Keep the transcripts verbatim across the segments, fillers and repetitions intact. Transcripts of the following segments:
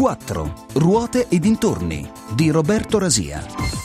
quattro Ruote e dintorni di Roberto Rasia.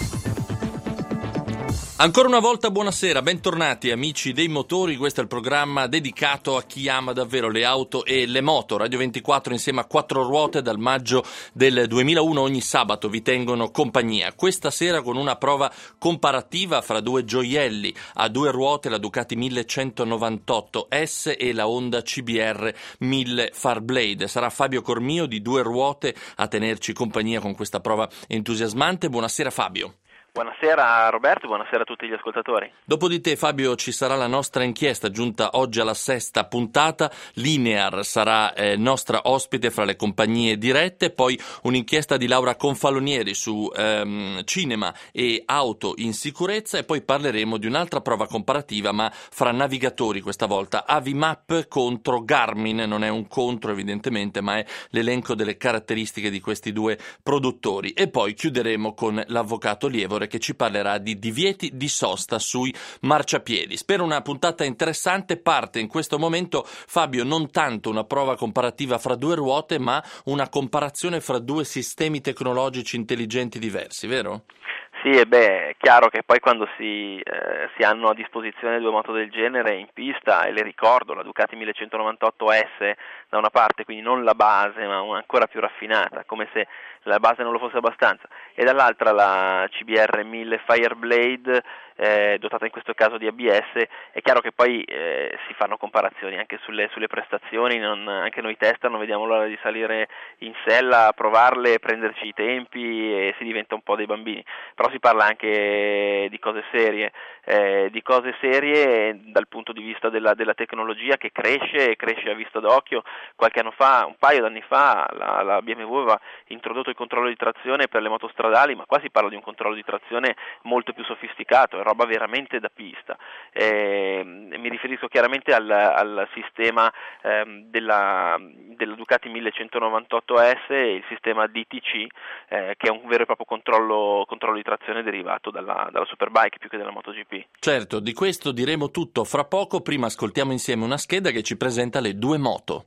Ancora una volta buonasera, bentornati amici dei motori, questo è il programma dedicato a chi ama davvero le auto e le moto. Radio ventiquattro insieme a Quattro Ruote dal maggio del duemilauno ogni sabato vi tengono compagnia. Questa sera con una prova comparativa fra due gioielli a due ruote, la Ducati millecentonovantotto S e la Honda C B R mille Farblade. Sarà Fabio Cormio di Due Ruote a tenerci compagnia con questa prova entusiasmante. Buonasera Fabio. Buonasera Roberto, buonasera a tutti gli ascoltatori. Dopo di te Fabio ci sarà la nostra inchiesta giunta oggi alla sesta puntata. Linear sarà eh, nostra ospite fra le compagnie dirette, poi un'inchiesta di Laura Confalonieri su ehm, cinema e auto in sicurezza e poi parleremo di un'altra prova comparativa ma fra navigatori questa volta. Avimap contro Garmin, non è un contro evidentemente ma è l'elenco delle caratteristiche di questi due produttori e poi chiuderemo con l'avvocato Lievore che ci parlerà di divieti di sosta sui marciapiedi. Spero una puntata interessante. Parte in questo momento, Fabio, non tanto una prova comparativa fra due ruote, ma una comparazione fra due sistemi tecnologici intelligenti diversi, vero? Sì, e beh, è chiaro che poi quando si, eh, si hanno a disposizione due moto del genere in pista, e le ricordo, la Ducati millecentonovantotto S da una parte, quindi non la base, ma una ancora più raffinata, come se la base non lo fosse abbastanza, e dall'altra la C B R mille Fireblade, eh, dotata in questo caso di A B S, è chiaro che poi eh, si fanno comparazioni anche sulle, sulle prestazioni, non, anche noi tester non vediamo l'ora di salire in sella, provarle, prenderci i tempi e si diventa un po' dei bambini, però si parla anche di cose serie, eh, di cose serie dal punto di vista della, della tecnologia che cresce e cresce a vista d'occhio. Qualche anno fa, un paio d'anni fa, la, la B M W aveva introdotto il controllo di trazione per le moto stradali, ma qua si parla di un controllo di trazione molto più sofisticato, è roba veramente da pista. Eh, mi riferisco chiaramente al, al sistema ehm, della, della Ducati millecentonovantotto S e il sistema D T C, eh, che è un vero e proprio controllo, controllo di trazione derivato dalla, dalla Superbike più che dalla MotoGP. Certo, di questo diremo tutto fra poco. Prima ascoltiamo insieme una scheda che ci presenta le due moto.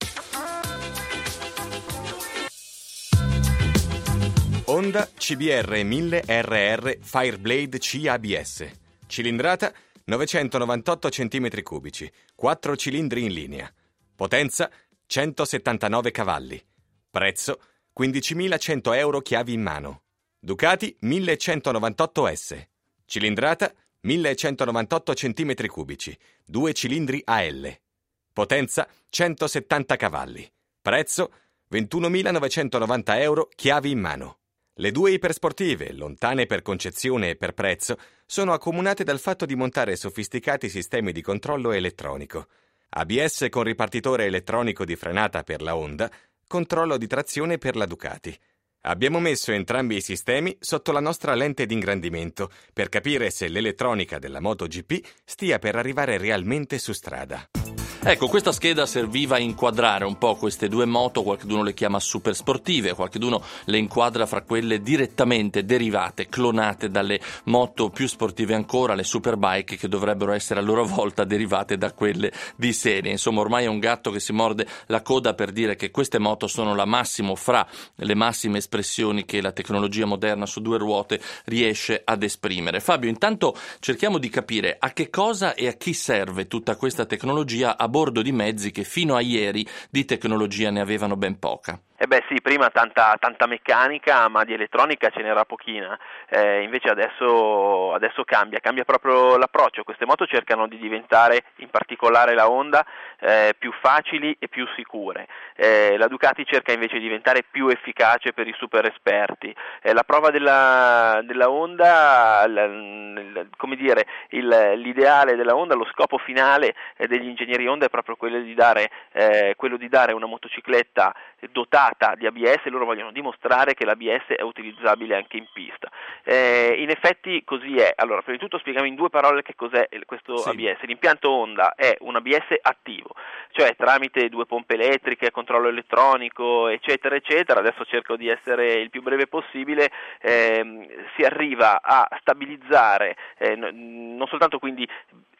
Honda C B R mille R R Fireblade C A B S. Cilindrata novecentonovantotto centimetri cubici, quattro cilindri in linea. Potenza centosettantanove cavalli. Prezzo quindicimilacento euro chiavi in mano. Ducati millecentonovantotto S. Cilindrata millecentonovantotto centimetri cubici, due cilindri A L. Potenza centosettanta cavalli. Prezzo ventunomilanovecentonovanta euro chiavi in mano. Le due ipersportive, lontane per concezione e per prezzo, sono accomunate dal fatto di montare sofisticati sistemi di controllo elettronico. A B S con ripartitore elettronico di frenata per la Honda, controllo di trazione per la Ducati. Abbiamo messo entrambi i sistemi sotto la nostra lente di ingrandimento per capire se l'elettronica della MotoGP stia per arrivare realmente su strada. Ecco, questa scheda serviva a inquadrare un po' queste due moto, qualcuno le chiama super sportive, qualcuno le inquadra fra quelle direttamente derivate, clonate dalle moto più sportive ancora, le superbike, che dovrebbero essere a loro volta derivate da quelle di serie. Insomma, ormai è un gatto che si morde la coda per dire che queste moto sono la massimo fra le massime espressioni che la tecnologia moderna su due ruote riesce ad esprimere. Fabio, intanto cerchiamo di capire a che cosa e a chi serve tutta questa tecnologia a bordo di mezzi che fino a ieri di tecnologia ne avevano ben poca. Eh beh sì, prima tanta, tanta meccanica, ma di elettronica ce n'era pochina, eh, invece adesso, adesso cambia, cambia proprio l'approccio. Queste moto cercano di diventare, in particolare la Honda, eh, più facili e più sicure. Eh, la Ducati cerca invece di diventare più efficace per i super esperti. Eh, la prova della, della Honda, l, l, come dire, il, l'ideale della Honda, lo scopo finale eh, degli ingegneri Honda è proprio quello di dare, eh, quello di dare una motocicletta dotata di A B S. Loro vogliono dimostrare che l'A B S è utilizzabile anche in pista. Eh, in effetti così è. Allora, prima di tutto spieghiamo in due parole che cos'è questo sì. A B S. L'impianto Honda è un A B S attivo, cioè tramite due pompe elettriche, controllo elettronico, eccetera, eccetera. Adesso cerco di essere il più breve possibile. Ehm, si arriva a stabilizzare eh, non soltanto quindi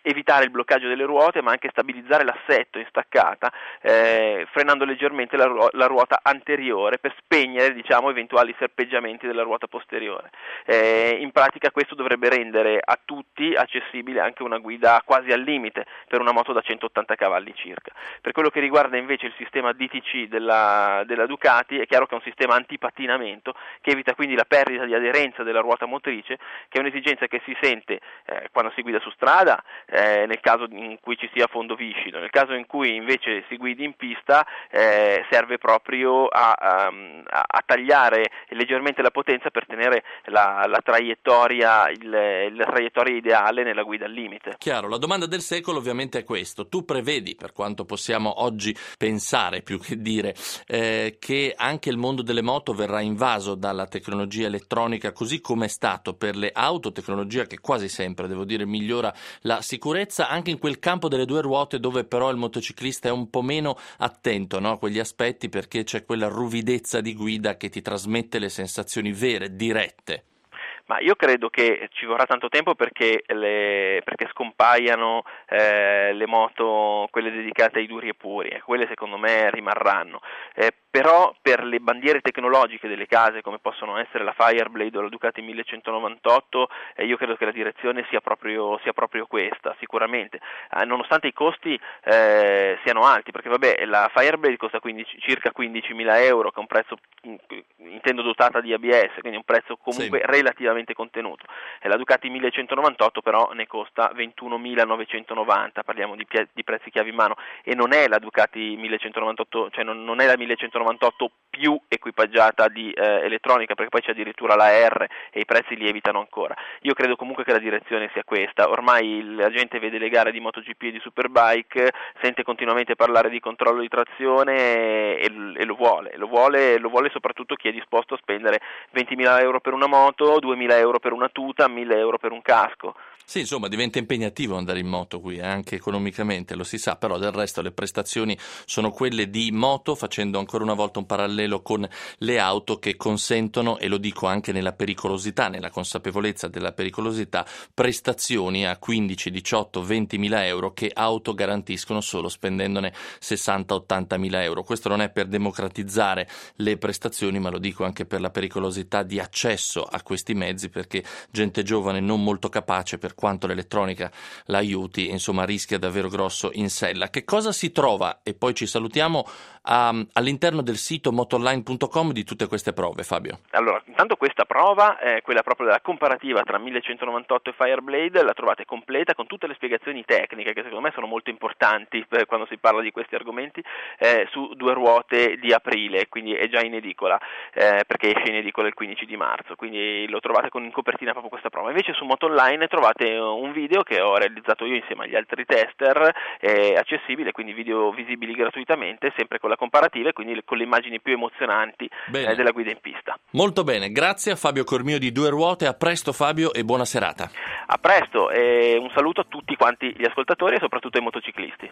evitare il bloccaggio delle ruote, ma anche stabilizzare l'assetto in staccata, eh, frenando leggermente la, ruo- la ruota anteriore per spegnere, diciamo, eventuali serpeggiamenti della ruota posteriore. Eh, in pratica questo dovrebbe rendere a tutti accessibile anche una guida quasi al limite per una moto da centottanta cavalli circa. Per quello che riguarda invece il sistema D T C della, della Ducati, è chiaro che è un sistema antipatinamento che evita quindi la perdita di aderenza della ruota motrice, che è un'esigenza che si sente eh, quando si guida su strada, eh, nel caso in cui ci sia fondo viscido. Nel caso in cui invece si guidi in pista, eh, serve proprio a, a, a tagliare leggermente la potenza per tenere la, la traiettoria il, la traiettoria ideale nella guida al limite. Chiaro, la domanda del secolo ovviamente è questo: tu prevedi, per quanto possiamo oggi pensare più che dire, eh, che anche il mondo delle moto verrà invaso dalla tecnologia elettronica, così come è stato per le auto, tecnologia che quasi sempre, devo dire, migliora la sicurezza, anche in quel campo delle due ruote dove però il motociclista è un po' meno attento, no, a quegli aspetti, perché c'è quella ruvidezza di guida che ti trasmette le sensazioni vere, dirette? Ma io credo che ci vorrà tanto tempo perché, le, perché scompaiano eh, le moto, quelle dedicate ai duri e puri, e quelle secondo me rimarranno. Eh, però per le bandiere tecnologiche delle case, come possono essere la Fireblade o la Ducati millecentonovantotto, eh, io credo che la direzione sia proprio, sia proprio questa, sicuramente, eh, nonostante i costi eh, siano alti, perché vabbè, la Fireblade costa quindici, circa quindicimila euro, che è un prezzo, intendo dotata di A B S, quindi un prezzo comunque sì, relativamente contenuto. E la Ducati millecentonovantotto però ne costa ventunomilanovecentonovanta, parliamo di, pie- di prezzi chiave in mano, e non è la Ducati millecentonovantotto, cioè non, non è la millecentonovantotto più equipaggiata di eh, elettronica, perché poi c'è addirittura la R e i prezzi lievitano ancora. Io credo comunque che la direzione sia questa. Ormai la gente vede le gare di MotoGP e di Superbike, sente continuamente parlare di controllo di trazione e, e lo vuole, lo vuole, lo vuole soprattutto chi è disposto a spendere ventimila euro per una moto, duemila euro per una tuta, mille euro per un casco. Sì, insomma, diventa impegnativo andare in moto qui, eh, anche economicamente, lo si sa, però del resto le prestazioni sono quelle di moto, facendo ancora una volta un parallelo con le auto che consentono, e lo dico anche nella pericolosità, nella consapevolezza della pericolosità, prestazioni a quindici, diciotto, ventimila euro che auto garantiscono solo spendendone sessanta ottantamila euro. Questo non è per democratizzare le prestazioni, ma lo dico anche per la pericolosità di accesso a questi mezzi, perché gente giovane non molto capace, per quanto l'elettronica l'aiuti, insomma rischia davvero grosso in sella. Che cosa si trova, e poi ci salutiamo, um, all'interno del sito motoonline punto com di tutte queste prove, Fabio? Allora, intanto questa prova, eh, quella proprio della comparativa tra millecentonovantotto e Fireblade, la trovate completa con tutte le spiegazioni tecniche che secondo me sono molto importanti eh, quando si parla di questi argomenti, eh, su due ruote di aprile, quindi è già in edicola, eh, perché esce in edicola il quindici di marzo, quindi lo trovate con in copertina proprio questa prova. Invece su MotoOnline trovate un video che ho realizzato io insieme agli altri tester, è accessibile, quindi video visibili gratuitamente, sempre con la comparativa e quindi con le immagini più emozionanti eh, della guida in pista. Molto bene, grazie a Fabio Cormio di Due Ruote, a presto Fabio e buona serata. A presto e un saluto a tutti quanti gli ascoltatori e soprattutto ai motociclisti.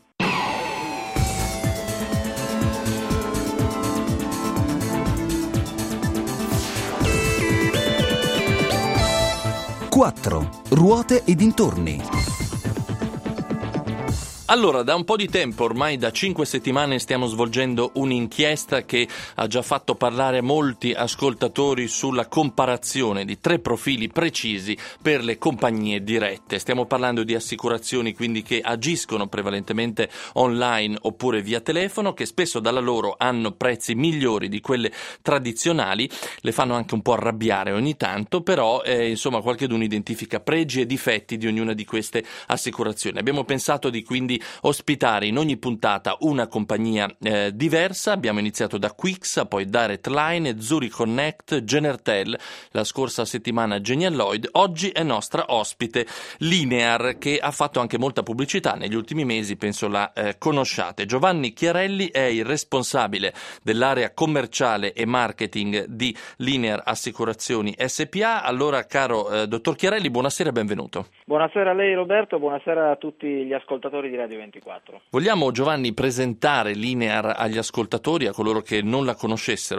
quattro Ruote e dintorni. Allora, da un po' di tempo, ormai da cinque settimane, stiamo svolgendo un'inchiesta che ha già fatto parlare molti ascoltatori sulla comparazione di tre profili precisi per le compagnie dirette. Stiamo parlando di assicurazioni quindi che agiscono prevalentemente online oppure via telefono, che spesso dalla loro hanno prezzi migliori di quelle tradizionali, le fanno anche un po' arrabbiare ogni tanto, però eh, insomma qualcheduno identifica pregi e difetti di ognuna di queste assicurazioni. Abbiamo pensato di quindi ospitare in ogni puntata una compagnia eh, diversa. Abbiamo iniziato da Quix, poi Direct Line, Zurich Connect, Genertel, la scorsa settimana Genial Lloyd. Oggi è nostra ospite Linear, che ha fatto anche molta pubblicità negli ultimi mesi, penso la eh, conosciate. Giovanni Chiarelli è il responsabile dell'area commerciale e marketing di Linear Assicurazioni S P A. Allora, caro eh, dottor Chiarelli, buonasera e benvenuto. Buonasera a lei Roberto, buonasera a tutti gli ascoltatori di Radio ventiquattro. Vogliamo, Giovanni, presentare Linear agli ascoltatori, a coloro che non la conoscessero? Sì,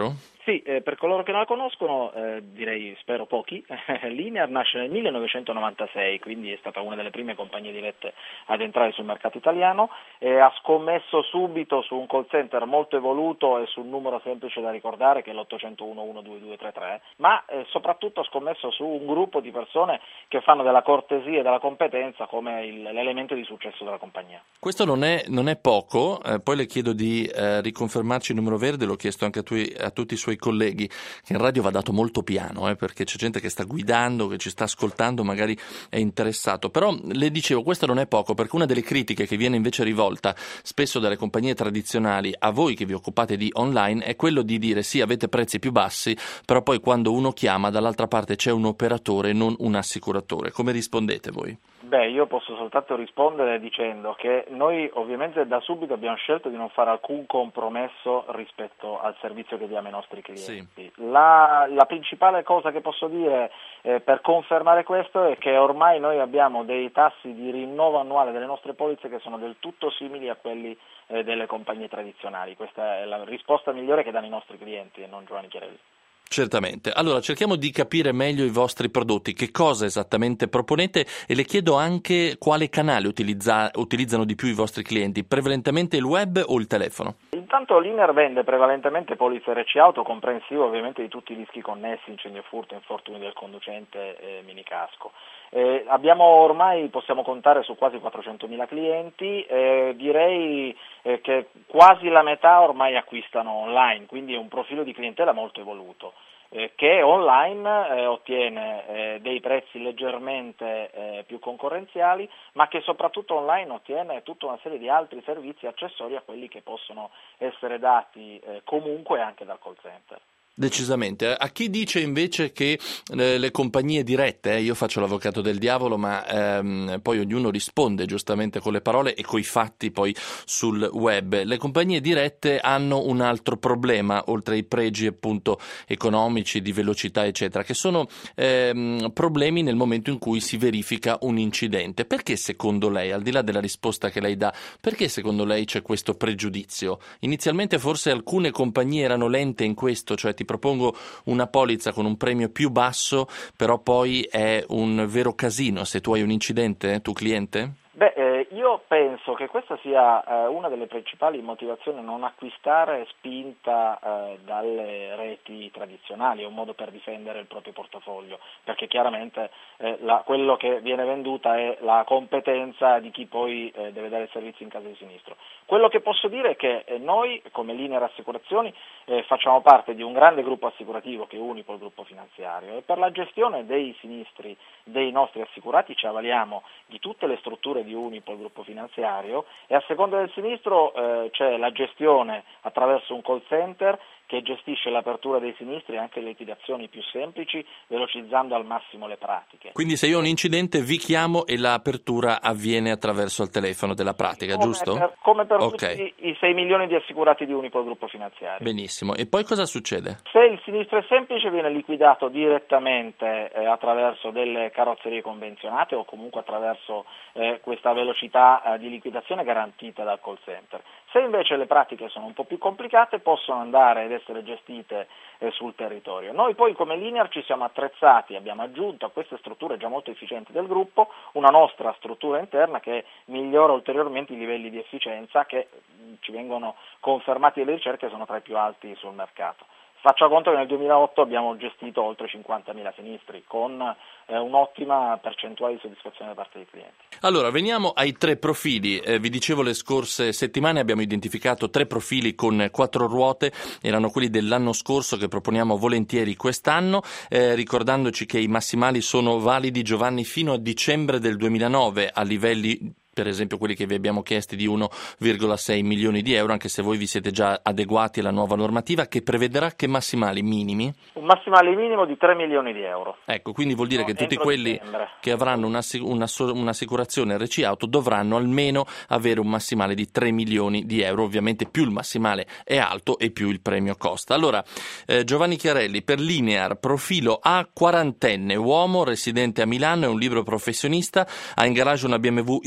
Sì, eh, per coloro che non la conoscono, eh, direi, spero pochi, Linear nasce nel millenovecentonovantasei, quindi è stata una delle prime compagnie dirette ad entrare sul mercato italiano, e ha scommesso subito su un call center molto evoluto e su un numero semplice da ricordare che è l'ottocentouno uno due due tre tre, ma eh, soprattutto ha scommesso su un gruppo di persone che fanno della cortesia e della competenza come il, l'elemento di successo della compagnia. Questo non è, non è poco, eh, poi le chiedo di eh, riconfermarci il numero verde, l'ho chiesto anche a, tu, a tutti i suoi colleghi, che in radio va dato molto piano, eh, perché c'è gente che sta guidando, che ci sta ascoltando, magari è interessato, però le dicevo, questo non è poco, perché una delle critiche che viene invece rivolta spesso dalle compagnie tradizionali a voi che vi occupate di online è quello di dire sì, avete prezzi più bassi, però poi quando uno chiama dall'altra parte c'è un operatore, non un assicuratore. Come rispondete voi? Beh, io posso soltanto rispondere dicendo che noi ovviamente da subito abbiamo scelto di non fare alcun compromesso rispetto al servizio che diamo ai nostri clienti. Sì. La, la principale cosa che posso dire eh, per confermare questo è che ormai noi abbiamo dei tassi di rinnovo annuale delle nostre polizze che sono del tutto simili a quelli eh, delle compagnie tradizionali. Questa è la risposta migliore che danno i nostri clienti e non Giovanni Chiarelli. Certamente. Allora cerchiamo di capire meglio i vostri prodotti, che cosa esattamente proponete, e le chiedo anche quale canale utilizza, utilizzano di più i vostri clienti, prevalentemente il web o il telefono? Intanto Linear vende prevalentemente polizze R C auto, comprensivo ovviamente di tutti i rischi connessi, incendio e furto, infortuni del conducente e minicasco. Eh, abbiamo ormai, possiamo contare su quasi quattrocentomila clienti, eh, direi eh, che quasi la metà ormai acquistano online, quindi è un profilo di clientela molto evoluto. Eh, che online eh, ottiene eh, dei prezzi leggermente eh, più concorrenziali, ma che soprattutto online ottiene tutta una serie di altri servizi accessori a quelli che possono essere dati eh, comunque anche dal call center. Decisamente. A chi dice invece che eh, le compagnie dirette, eh, io faccio l'avvocato del diavolo, ma ehm, poi ognuno risponde giustamente con le parole e coi fatti poi sul web, le compagnie dirette hanno un altro problema, oltre ai pregi appunto economici, di velocità eccetera, che sono ehm, problemi nel momento in cui si verifica un incidente. Perché secondo lei, al di là della risposta che lei dà, perché secondo lei c'è questo pregiudizio? Inizialmente forse alcune compagnie erano lente in questo, cioè ti propongo una polizza con un premio più basso, però poi è un vero casino se tu hai un incidente, tu cliente? Beh, eh, io penso che questa sia eh, una delle principali motivazioni a non acquistare spinta eh, dalle reti tradizionali, è un modo per difendere il proprio portafoglio, perché chiaramente eh, la, quello che viene venduta è la competenza di chi poi eh, deve dare il servizio in caso di sinistro. Quello che posso dire è che eh, noi come Linear Assicurazioni eh, facciamo parte di un grande gruppo assicurativo che è Unipol Gruppo Finanziario, e per la gestione dei sinistri dei nostri assicurati ci avvaliamo di tutte le strutture di Unipol Gruppo Finanziario, e a seconda del sinistro eh, c'è la gestione attraverso un call center che gestisce l'apertura dei sinistri e anche le liquidazioni più semplici, velocizzando al massimo le pratiche. Quindi se io ho un incidente vi chiamo e l'apertura avviene attraverso il telefono della pratica, come giusto? Per, come per okay. tutti i sei milioni di assicurati di Unipol Gruppo Finanziario. Benissimo. E poi cosa succede? Se il sinistro è semplice viene liquidato direttamente eh, attraverso delle carrozzerie convenzionate o comunque attraverso eh, questa velocità eh, di liquidazione garantita dal call center. Se invece le pratiche sono un po' più complicate possono andare ed essere gestite eh, sul territorio. Noi poi come Linear ci siamo attrezzati, abbiamo aggiunto a queste strutture già molto efficienti del gruppo una nostra struttura interna che migliora ulteriormente i livelli di efficienza che mh, ci vengono confermati dalle ricerche, sono tra i più alti sul mercato. Faccia conto che nel duemilaotto abbiamo gestito oltre cinquantamila sinistri con eh, un'ottima percentuale di soddisfazione da parte dei clienti. Allora, veniamo ai tre profili. Eh, vi dicevo le scorse settimane abbiamo identificato tre profili con quattro ruote, erano quelli dell'anno scorso che proponiamo volentieri quest'anno, eh, ricordandoci che i massimali sono validi, Giovanni, fino a dicembre del duemilanove a livelli, per esempio quelli che vi abbiamo chiesti di uno virgola sei milioni di euro, anche se voi vi siete già adeguati alla nuova normativa che prevederà che massimali minimi? Un massimale minimo di tre milioni di euro. Ecco, quindi vuol dire no, che tutti quelli dicembre. che avranno una, una, un'assicurazione R C Auto dovranno almeno avere un massimale di tre milioni di euro, ovviamente più il massimale è alto e più il premio costa. Allora, eh, Giovanni Chiarelli, per Linear, profilo A, quarantenne, uomo, residente a Milano, è un libero professionista, ha in garage una B M W X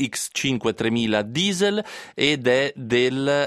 duemilacinque tremila diesel ed è del,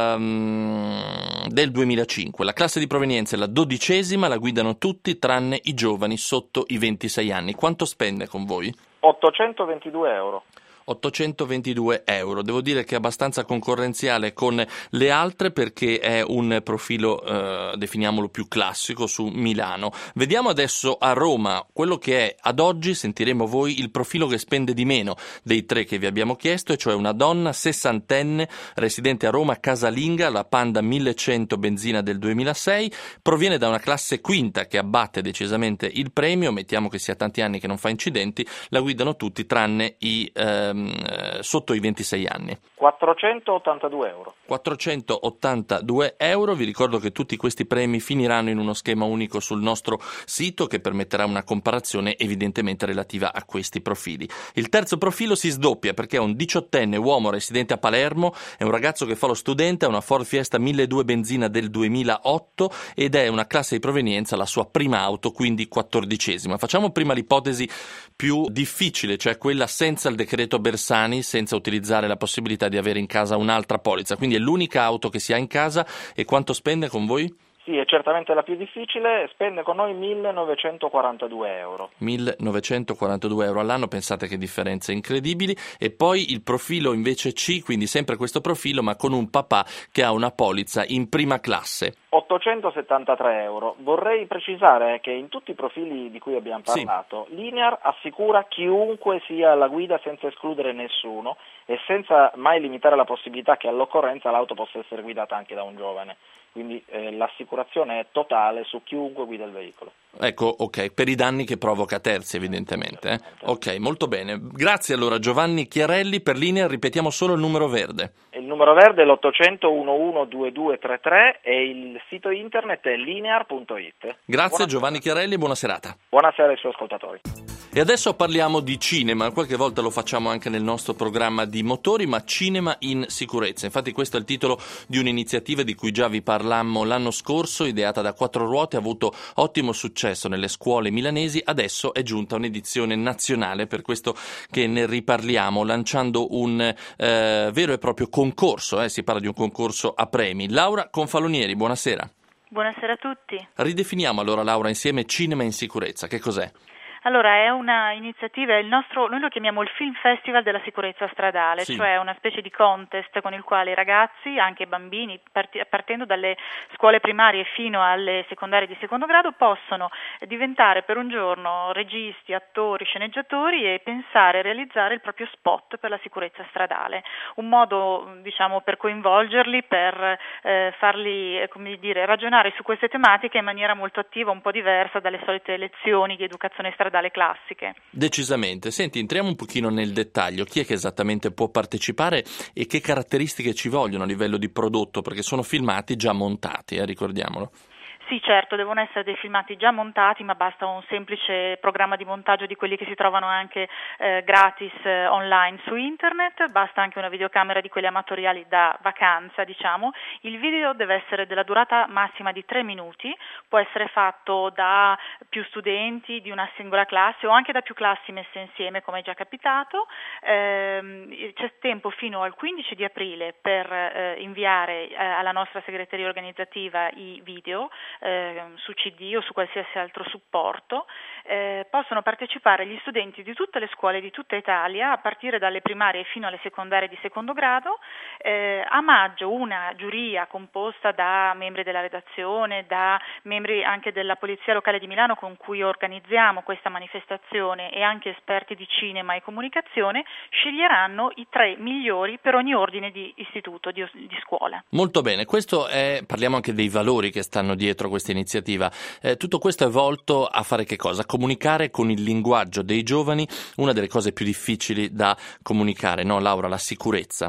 um, del duemilacinque. La classe di provenienza è la dodicesima, la guidano tutti tranne i giovani sotto i ventisei anni. Quanto spende con voi? ottocentoventidue euro. ottocentoventidue euro. Devo dire che è abbastanza concorrenziale con le altre perché è un profilo, eh, definiamolo più classico, su Milano. Vediamo adesso a Roma, quello che è ad oggi, sentiremo voi, il profilo che spende di meno dei tre che vi abbiamo chiesto, e cioè una donna sessantenne residente a Roma, casalinga, la Panda millecento benzina del duemilasei, proviene da una classe quinta che abbatte decisamente il premio, mettiamo che sia tanti anni che non fa incidenti, la guidano tutti tranne i eh, sotto i ventisei anni. quattrocentottantadue euro. quattrocentottantadue euro. Vi ricordo che tutti questi premi finiranno in uno schema unico sul nostro sito che permetterà una comparazione evidentemente relativa a questi profili. Il terzo profilo si sdoppia perché è un diciottenne uomo residente a Palermo, è un ragazzo che fa lo studente, ha una Ford Fiesta milleduecento benzina del duemilaotto ed è una classe di provenienza la sua prima auto, quindi quattordicesima. Facciamo prima l'ipotesi più difficile, cioè quella senza il decreto Bersani, senza utilizzare la possibilità di avere in casa un'altra polizza, quindi è l'unica auto che si ha in casa. E quanto spende con voi? Sì, è certamente la più difficile, spende con noi millenovecentoquarantadue euro. millenovecentoquarantadue euro all'anno, pensate che differenze incredibili. E poi il profilo invece C, quindi sempre questo profilo ma con un papà che ha una polizza in prima classe. ottocentosettantatré euro. Vorrei precisare che in tutti i profili di cui abbiamo parlato, sì, Linear assicura chiunque sia alla guida senza escludere nessuno e senza mai limitare la possibilità che all'occorrenza l'auto possa essere guidata anche da un giovane. Quindi eh, l'assicurazione è totale su chiunque guida il veicolo. Ecco, ok, per i danni che provoca a terzi evidentemente. Eh? Ok, molto bene. Grazie allora Giovanni Chiarelli. Per Linear ripetiamo solo il numero verde. Il numero verde è l'ottocento undici ventidue trentatré e il sito internet è linear punto it. Grazie Buonasera. Giovanni Chiarelli e buona serata. Buonasera ai suoi ascoltatori. E adesso parliamo di cinema, qualche volta lo facciamo anche nel nostro programma di motori, ma cinema in sicurezza. Infatti questo è il titolo di un'iniziativa di cui già vi parlammo l'anno scorso, ideata da Quattro Ruote, ha avuto ottimo successo nelle scuole milanesi, adesso è giunta un'edizione nazionale, per questo che ne riparliamo, lanciando un eh, vero e proprio concorso, eh, si parla di un concorso a premi. Laura Confalonieri, buonasera. Buonasera a tutti. Ridefiniamo allora, Laura, insieme cinema in sicurezza, che cos'è? Allora, è una iniziativa, è il nostro, noi lo chiamiamo il Film Festival della sicurezza stradale, sì, cioè una specie di contest con il quale i ragazzi, anche i bambini, parti, partendo dalle scuole primarie fino alle secondarie di secondo grado, possono diventare per un giorno registi, attori, sceneggiatori e pensare a realizzare il proprio spot per la sicurezza stradale. Un modo, diciamo, per coinvolgerli, per eh, farli, eh, come dire, ragionare su queste tematiche in maniera molto attiva, un po' diversa dalle solite lezioni di educazione stradale classiche. Decisamente. Senti, entriamo un pochino nel dettaglio. Chi è che esattamente può partecipare e che caratteristiche ci vogliono a livello di prodotto? Perché sono filmati già montati, eh, ricordiamolo. Sì, certo, devono essere dei filmati già montati, ma basta un semplice programma di montaggio di quelli che si trovano anche eh, gratis eh, online su internet, basta anche una videocamera di quelli amatoriali da vacanza, diciamo. Il video deve essere della durata massima di tre minuti, può essere fatto da più studenti di una singola classe o anche da più classi messe insieme, come è già capitato. Eh, c'è tempo fino al quindici di aprile per eh, inviare eh, alla nostra segreteria organizzativa i video, Eh, su C D o su qualsiasi altro supporto. Eh, possono partecipare gli studenti di tutte le scuole di tutta Italia a partire dalle primarie fino alle secondarie di secondo grado. Eh, a maggio una giuria composta da membri della redazione, da membri anche della Polizia Locale di Milano con cui organizziamo questa manifestazione e anche esperti di cinema e comunicazione sceglieranno i tre migliori per ogni ordine di istituto, di, di scuola. Molto bene, questo è, parliamo anche dei valori che stanno dietro questa iniziativa. Eh, tutto questo è volto a fare che cosa? Comunicare con il linguaggio dei giovani, una delle cose più difficili da comunicare, no Laura? La sicurezza.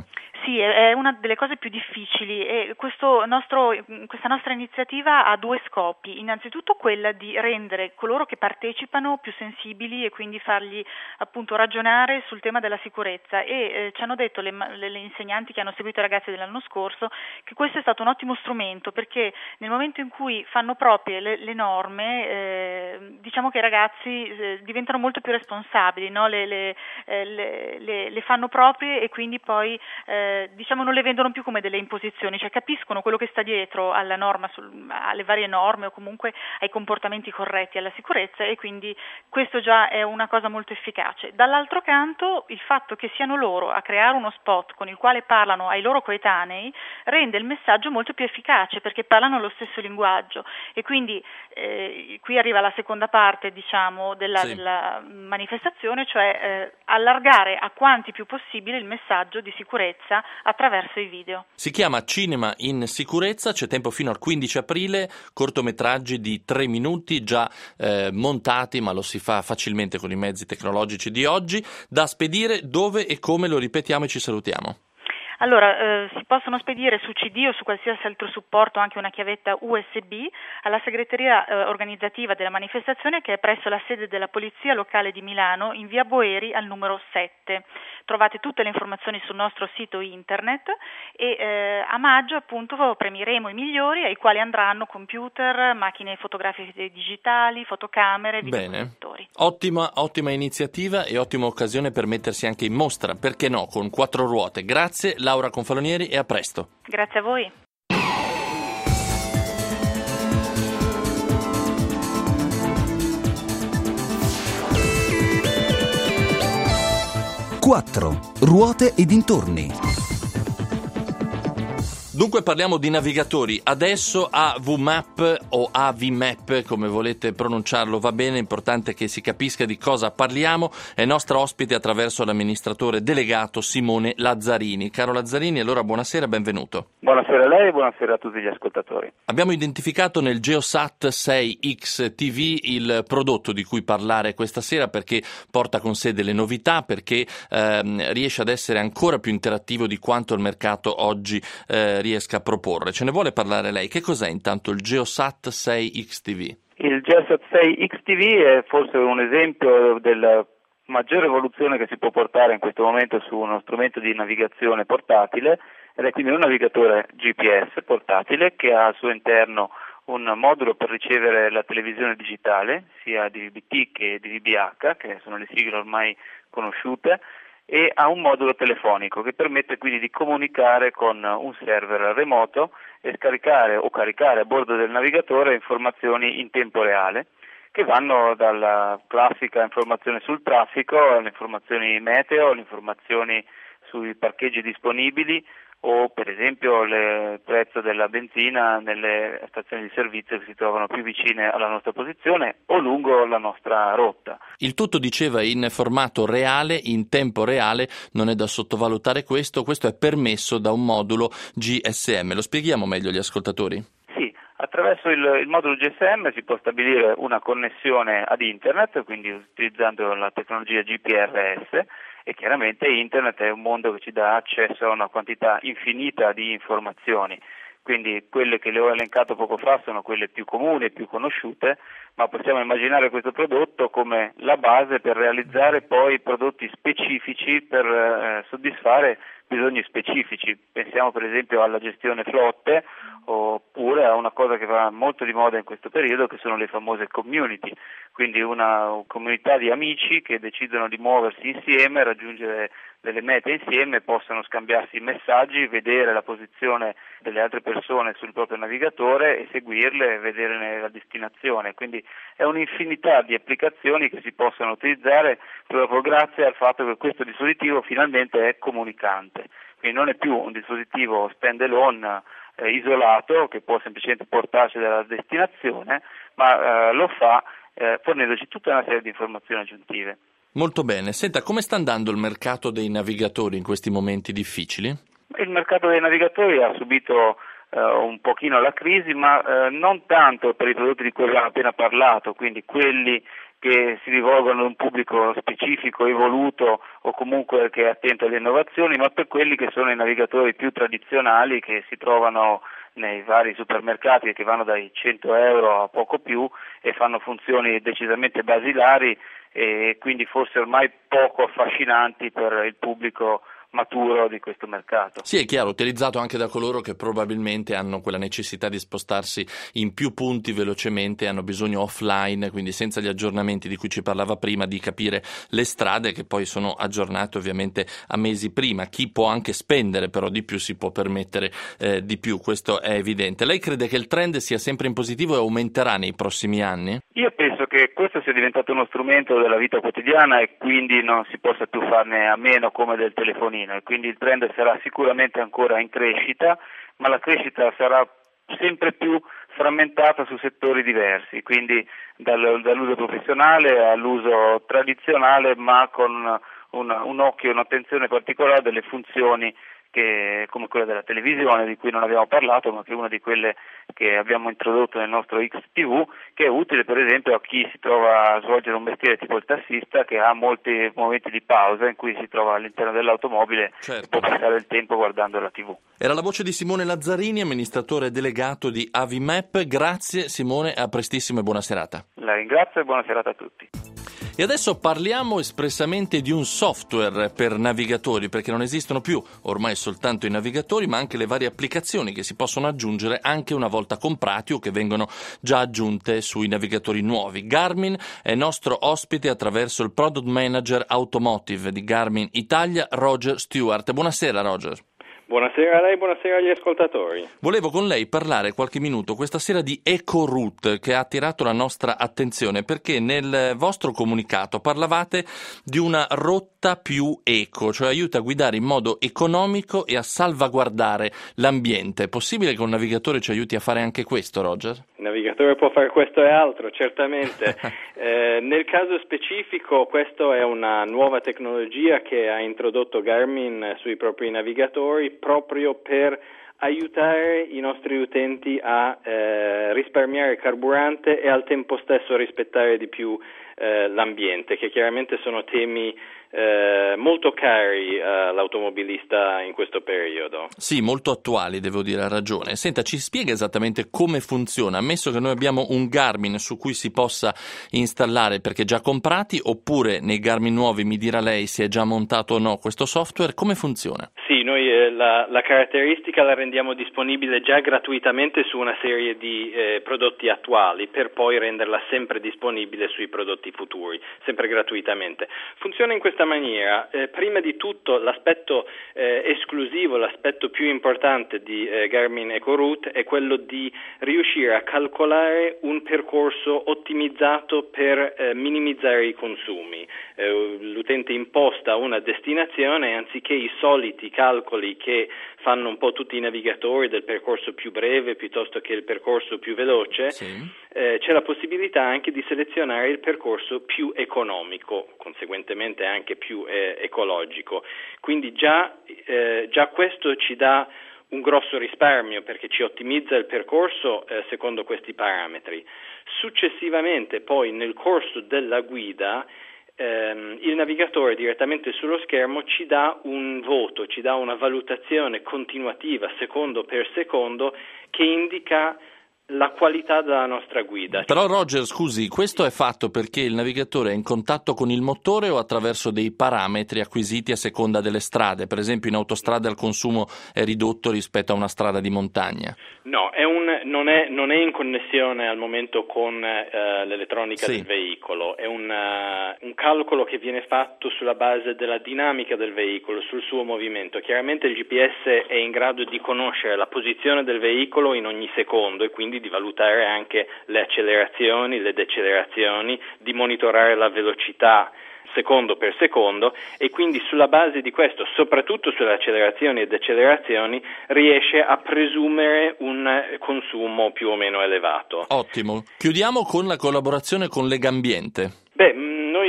Sì, è una delle cose più difficili e questo nostro, questa nostra iniziativa ha due scopi. Innanzitutto quella di rendere coloro che partecipano più sensibili e quindi fargli appunto ragionare sul tema della sicurezza e eh, ci hanno detto le, le, le insegnanti che hanno seguito i ragazzi dell'anno scorso che questo è stato un ottimo strumento perché nel momento in cui fanno proprie le, le norme eh, diciamo che i ragazzi eh, diventano molto più responsabili, no? le, le, eh, le, le, le fanno proprie e quindi poi eh, diciamo non le vendono più come delle imposizioni, cioè capiscono quello che sta dietro alla norma, sul, alle varie norme o comunque ai comportamenti corretti alla sicurezza e quindi questo già è una cosa molto efficace. Dall'altro canto il fatto che siano loro a creare uno spot con il quale parlano ai loro coetanei rende il messaggio molto più efficace perché parlano lo stesso linguaggio e quindi eh, qui arriva la seconda parte diciamo della, sì. della manifestazione, cioè eh, allargare a quanti più possibile il messaggio di sicurezza attraverso i video. Si chiama Cinema in Sicurezza, c'è tempo fino al quindici aprile, cortometraggi di tre minuti già eh, montati, ma lo si fa facilmente con i mezzi tecnologici di oggi, da spedire dove e come, lo ripetiamo e ci salutiamo. Allora, eh, si possono spedire su C D o su qualsiasi altro supporto, anche una chiavetta U S B, alla segreteria eh, organizzativa della manifestazione che è presso la sede della Polizia Locale di Milano in via Boeri al numero sette. Trovate tutte le informazioni sul nostro sito internet e eh, a maggio appunto premieremo i migliori ai quali andranno computer, macchine fotografiche digitali, fotocamere, videoproiettori. Bene, ottima, ottima iniziativa e ottima occasione per mettersi anche in mostra, perché no, con quattro ruote. Grazie Laura Confalonieri e a presto. Grazie a voi. quattro ruote e dintorni. Dunque parliamo di navigatori, adesso A V Map o A V Map come volete pronunciarlo va bene, è importante che si capisca di cosa parliamo, è nostra ospite attraverso l'amministratore delegato Simone Lazzarini. Caro Lazzarini, allora buonasera, benvenuto. Buonasera a lei e buonasera a tutti gli ascoltatori. Abbiamo identificato nel Geosat sei X T V il prodotto di cui parlare questa sera perché porta con sé delle novità, perché ehm, riesce ad essere ancora più interattivo di quanto il mercato oggi eh, riesca a proporre. Ce ne vuole parlare lei? Che cos'è intanto il Geosat sei X T V? Il Geosat sei X T V è forse un esempio della maggiore evoluzione che si può portare in questo momento su uno strumento di navigazione portatile ed è quindi un navigatore G P S portatile che ha al suo interno un modulo per ricevere la televisione digitale sia di V B T che di V B H, che sono le sigle ormai conosciute, e ha un modulo telefonico che permette quindi di comunicare con un server remoto e scaricare o caricare a bordo del navigatore informazioni in tempo reale che vanno dalla classica informazione sul traffico alle informazioni meteo, alle informazioni sui parcheggi disponibili o per esempio il prezzo della benzina nelle stazioni di servizio che si trovano più vicine alla nostra posizione o lungo la nostra rotta. Il tutto, diceva, in formato reale, in tempo reale, non è da sottovalutare questo, questo è permesso da un modulo G S M. Lo spieghiamo meglio agli ascoltatori? Sì, attraverso il, il modulo G S M si può stabilire una connessione ad internet, quindi utilizzando la tecnologia G P R S, e chiaramente internet è un mondo che ci dà accesso a una quantità infinita di informazioni, quindi quelle che le ho elencato poco fa sono quelle più comuni e più conosciute, ma possiamo immaginare questo prodotto come la base per realizzare poi prodotti specifici per eh, soddisfare bisogni specifici. Pensiamo per esempio alla gestione flotte oppure a una cosa che va molto di moda in questo periodo che sono le famose community, quindi una comunità di amici che decidono di muoversi insieme, raggiungere delle mete insieme, possono scambiarsi messaggi, vedere la posizione delle altre persone sul proprio navigatore e seguirle e vedere la destinazione, quindi è un'infinità di applicazioni che si possono utilizzare proprio grazie al fatto che questo dispositivo finalmente è comunicante, quindi non è più un dispositivo stand alone eh, isolato che può semplicemente portarci dalla destinazione, ma eh, lo fa eh, fornendoci tutta una serie di informazioni aggiuntive. Molto bene. Senta, come sta andando il mercato dei navigatori in questi momenti difficili? Il mercato dei navigatori ha subito eh, un pochino la crisi, ma eh, non tanto per i prodotti di cui abbiamo appena parlato, quindi quelli che si rivolgono ad un pubblico specifico, evoluto o comunque che è attento alle innovazioni, ma per quelli che sono i navigatori più tradizionali che si trovano nei vari supermercati, che vanno dai cento euro a poco più e fanno funzioni decisamente basilari e quindi forse ormai poco affascinanti per il pubblico maturo di questo mercato. Sì, è chiaro, utilizzato anche da coloro che probabilmente hanno quella necessità di spostarsi in più punti velocemente e hanno bisogno offline, quindi senza gli aggiornamenti di cui ci parlava prima, di capire le strade che poi sono aggiornate ovviamente a mesi prima. Chi può anche spendere però di più si può permettere eh, di più, questo è evidente. Lei crede che il trend sia sempre in positivo e aumenterà nei prossimi anni? Io penso che questo sia diventato uno strumento della vita quotidiana e quindi non si possa più farne a meno come del telefonino, e quindi il trend sarà sicuramente ancora in crescita, ma la crescita sarà sempre più frammentata su settori diversi, quindi dal, dall'uso professionale all'uso tradizionale, ma con un, un occhio e un'attenzione particolare delle funzioni che, come quella della televisione, di cui non abbiamo parlato, ma che è una di quelle che abbiamo introdotto nel nostro X T V, che è utile per esempio a chi si trova a svolgere un mestiere tipo il tassista, che ha molti momenti di pausa in cui si trova all'interno dell'automobile, certo, e può passare il tempo guardando la tivù. Era la voce di Simone Lazzarini, amministratore delegato di Avimap. Grazie Simone, a prestissimo e buona serata. La ringrazio e buona serata a tutti. E adesso parliamo espressamente di un software per navigatori, perché non esistono più ormai soltanto i navigatori, ma anche le varie applicazioni che si possono aggiungere anche una volta comprati o che vengono già aggiunte sui navigatori nuovi. Garmin è nostro ospite attraverso il Product Manager Automotive di Garmin Italia, Roger Stewart. Buonasera Roger. Buonasera a lei, buonasera agli ascoltatori. Volevo con lei parlare qualche minuto questa sera di EcoRoute, che ha attirato la nostra attenzione perché nel vostro comunicato parlavate di una rotta più eco, cioè aiuta a guidare in modo economico e a salvaguardare l'ambiente. È possibile che un navigatore ci aiuti a fare anche questo, Roger? Il navigatore può fare questo e altro, certamente. eh, nel caso specifico, questa è una nuova tecnologia che ha introdotto Garmin sui propri navigatori proprio per aiutare i nostri utenti a eh, risparmiare carburante e al tempo stesso rispettare di più eh, l'ambiente, che chiaramente sono temi eh, molto cari eh, all'automobilista in questo periodo. Sì, molto attuali, devo dire, ha ragione. Senta, ci spiega esattamente come funziona, ammesso che noi abbiamo un Garmin su cui si possa installare perché già comprati, oppure nei Garmin nuovi mi dirà lei se è già montato o no questo software, come funziona? Sì, noi eh, la, la caratteristica la rendiamo disponibile già gratuitamente su una serie di eh, prodotti attuali, per poi renderla sempre disponibile sui prodotti futuri, sempre gratuitamente. Funziona in questa maniera: eh, prima di tutto l'aspetto eh, esclusivo, l'aspetto più importante di eh, Garmin EcoRoute è quello di riuscire a calcolare un percorso ottimizzato per eh, minimizzare i consumi. Eh, l'utente imposta una destinazione e anziché i soliti calcoli che fanno un po' tutti i navigatori del percorso più breve piuttosto che il percorso più veloce, sì. eh, c'è la possibilità anche di selezionare il percorso più economico, conseguentemente anche più eh, ecologico. Quindi già, eh, già questo ci dà un grosso risparmio perché ci ottimizza il percorso eh, secondo questi parametri. Successivamente poi nel corso della guida ehm, il navigatore direttamente sullo schermo ci dà un voto, ci dà una valutazione continuativa secondo per secondo che indica la qualità della nostra guida. Però Roger, scusi, questo è fatto perché il navigatore è in contatto con il motore o attraverso dei parametri acquisiti a seconda delle strade? Per esempio in autostrada il consumo è ridotto rispetto a una strada di montagna. No, è un, non, è, non è in connessione al momento con eh, l'elettronica sì. del veicolo, è un, uh, un calcolo che viene fatto sulla base della dinamica del veicolo, sul suo movimento. Chiaramente il G P S è in grado di conoscere la posizione del veicolo in ogni secondo e quindi di valutare anche le accelerazioni, le decelerazioni, di monitorare la velocità secondo per secondo e quindi sulla base di questo, soprattutto sulle accelerazioni e decelerazioni, riesce a presumere un consumo più o meno elevato. Ottimo. Chiudiamo con la collaborazione con Legambiente. Beh, noi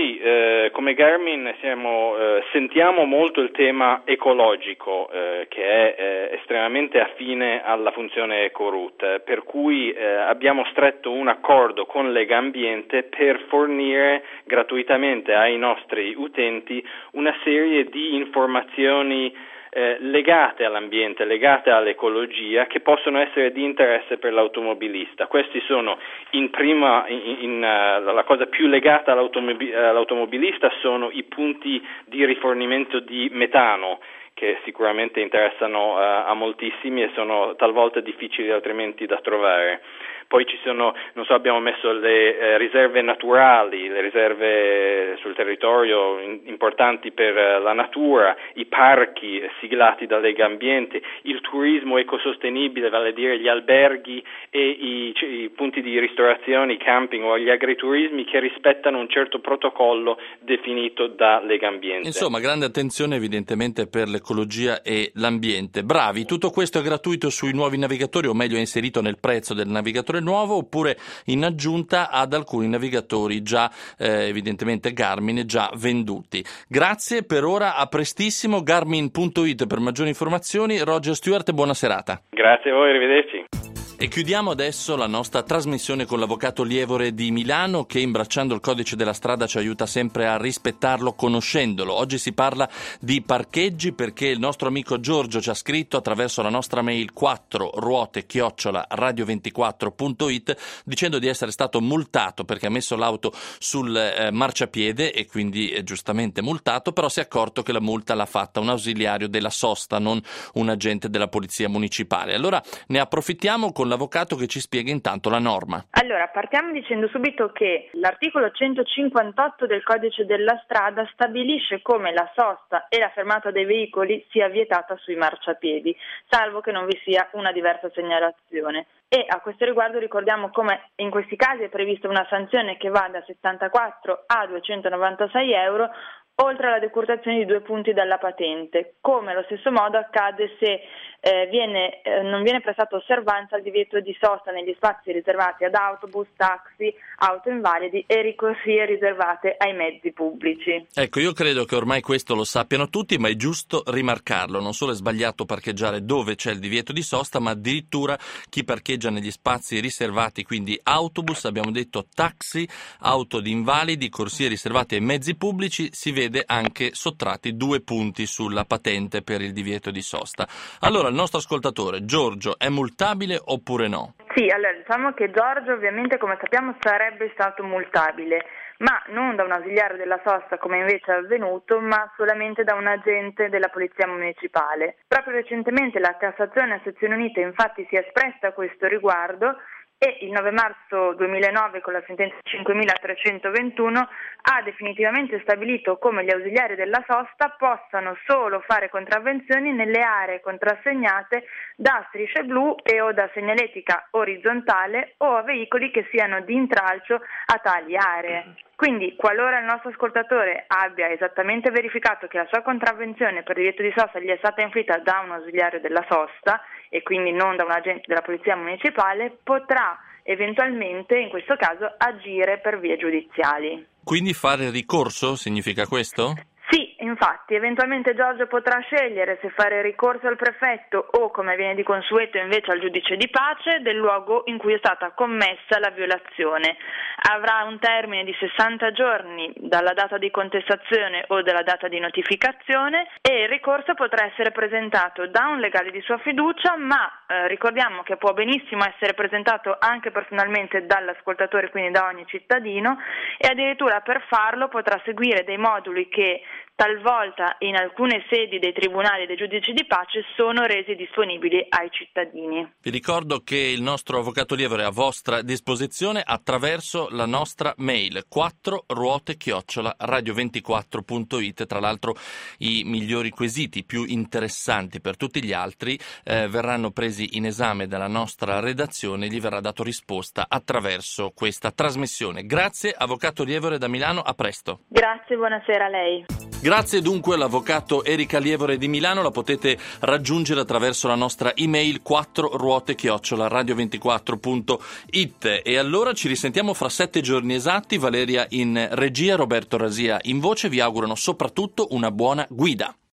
noi eh, come Garmin siamo, eh, sentiamo molto il tema ecologico eh, che è eh, estremamente affine alla funzione EcoRoute, per cui eh, abbiamo stretto un accordo con Legambiente per fornire gratuitamente ai nostri utenti una serie di informazioni Eh, legate all'ambiente, legate all'ecologia, che possono essere di interesse per l'automobilista. Questi sono in prima, in, in, uh, la cosa più legata all'automobi- all'automobilista sono i punti di rifornimento di metano, che sicuramente interessano uh, a moltissimi e sono talvolta difficili altrimenti da trovare. Poi ci sono, non so, abbiamo messo le eh, riserve naturali, le riserve sul territorio in, importanti per eh, la natura, i parchi eh, siglati da Legambiente, il turismo ecosostenibile, vale a dire gli alberghi e i, i punti di ristorazione, i camping o gli agriturismi che rispettano un certo protocollo definito da Legambiente. Insomma, grande attenzione evidentemente per l'ecologia e l'ambiente. Bravi, tutto questo è gratuito sui nuovi navigatori, o meglio è inserito nel prezzo del navigatore nuovo, oppure in aggiunta ad alcuni navigatori già eh, evidentemente Garmin già venduti. Grazie, per ora a prestissimo. Garmin punto it per maggiori informazioni. Roger Stewart, buona serata. Grazie a voi, arrivederci. E chiudiamo adesso la nostra trasmissione con l'avvocato Lievore di Milano, che imbracciando il codice della strada ci aiuta sempre a rispettarlo conoscendolo. Oggi si parla di parcheggi perché il nostro amico Giorgio ci ha scritto attraverso la nostra mail quattro ruote chiocciola radio ventiquattro punto it dicendo di essere stato multato perché ha messo l'auto sul eh, marciapiede e quindi è giustamente multato, però si è accorto che la multa l'ha fatta un ausiliario della sosta, non un agente della polizia municipale. Allora ne approfittiamo con l'avvocato che ci spiega intanto la norma. Allora, partiamo dicendo subito che l'articolo centocinquantotto del codice della strada stabilisce come la sosta e la fermata dei veicoli sia vietata sui marciapiedi, salvo che non vi sia una diversa segnalazione. E a questo riguardo ricordiamo come in questi casi è prevista una sanzione che va da settantaquattro a duecentonovantasei euro, oltre alla decurtazione di due punti dalla patente, come allo stesso modo accade se eh, viene, eh, non viene prestata osservanza al divieto di sosta negli spazi riservati ad autobus, taxi, auto invalidi e ricorsie riservate ai mezzi pubblici. Ecco, io credo che ormai questo lo sappiano tutti, ma è giusto rimarcarlo. Non solo è sbagliato parcheggiare dove c'è il divieto di sosta, ma addirittura chi parcheggia negli spazi riservati, quindi autobus, abbiamo detto taxi, auto di invalidi, corsie riservate ai mezzi pubblici, si vede anche sottratti due punti sulla patente per il divieto di sosta. Allora, il nostro ascoltatore Giorgio è multabile oppure no? Sì, allora diciamo che Giorgio ovviamente, come sappiamo, sarebbe stato multabile, ma non da un ausiliario della sosta come invece è avvenuto, ma solamente da un agente della polizia municipale. Proprio recentemente la Cassazione a sezione unita infatti si è espressa a questo riguardo e il nove marzo duemilanove con la sentenza cinquemilatrecentoventuno ha definitivamente stabilito come gli ausiliari della sosta possano solo fare contravvenzioni nelle aree contrassegnate da strisce blu e o da segnaletica orizzontale o a veicoli che siano di intralcio a tali aree. Quindi, qualora il nostro ascoltatore abbia esattamente verificato che la sua contravvenzione per divieto di sosta gli è stata inflitta da un ausiliario della sosta e quindi non da un agente della polizia municipale, potrà eventualmente, in questo caso, agire per vie giudiziali. Quindi fare ricorso significa questo? Sì, infatti, eventualmente Giorgio potrà scegliere se fare ricorso al prefetto o, come viene di consueto, invece al giudice di pace del luogo in cui è stata commessa la violazione. Avrà un termine di sessanta giorni dalla data di contestazione o dalla data di notificazione e il ricorso potrà essere presentato da un legale di sua fiducia, ma eh, ricordiamo che può benissimo essere presentato anche personalmente dall'ascoltatore, quindi da ogni cittadino, e addirittura per farlo potrà seguire dei moduli che talvolta in alcune sedi dei tribunali e dei giudici di pace sono resi disponibili ai cittadini. Vi ricordo che il nostro avvocato Lievore è a vostra disposizione attraverso la nostra mail quattro ruote chiocciola radio ventiquattro punto it. Tra l'altro i migliori quesiti, più interessanti per tutti gli altri, eh, verranno presi in esame dalla nostra redazione e gli verrà dato risposta attraverso questa trasmissione. Grazie avvocato Lievore da Milano, a presto. Grazie, buonasera a lei. Grazie dunque all'avvocato Erika Lievore di Milano, la potete raggiungere attraverso la nostra email quattro ruote chiocciola radio ventiquattro punto it. E allora ci risentiamo fra sette giorni esatti. Valeria in regia, Roberto Rasia in voce, vi augurano soprattutto una buona guida.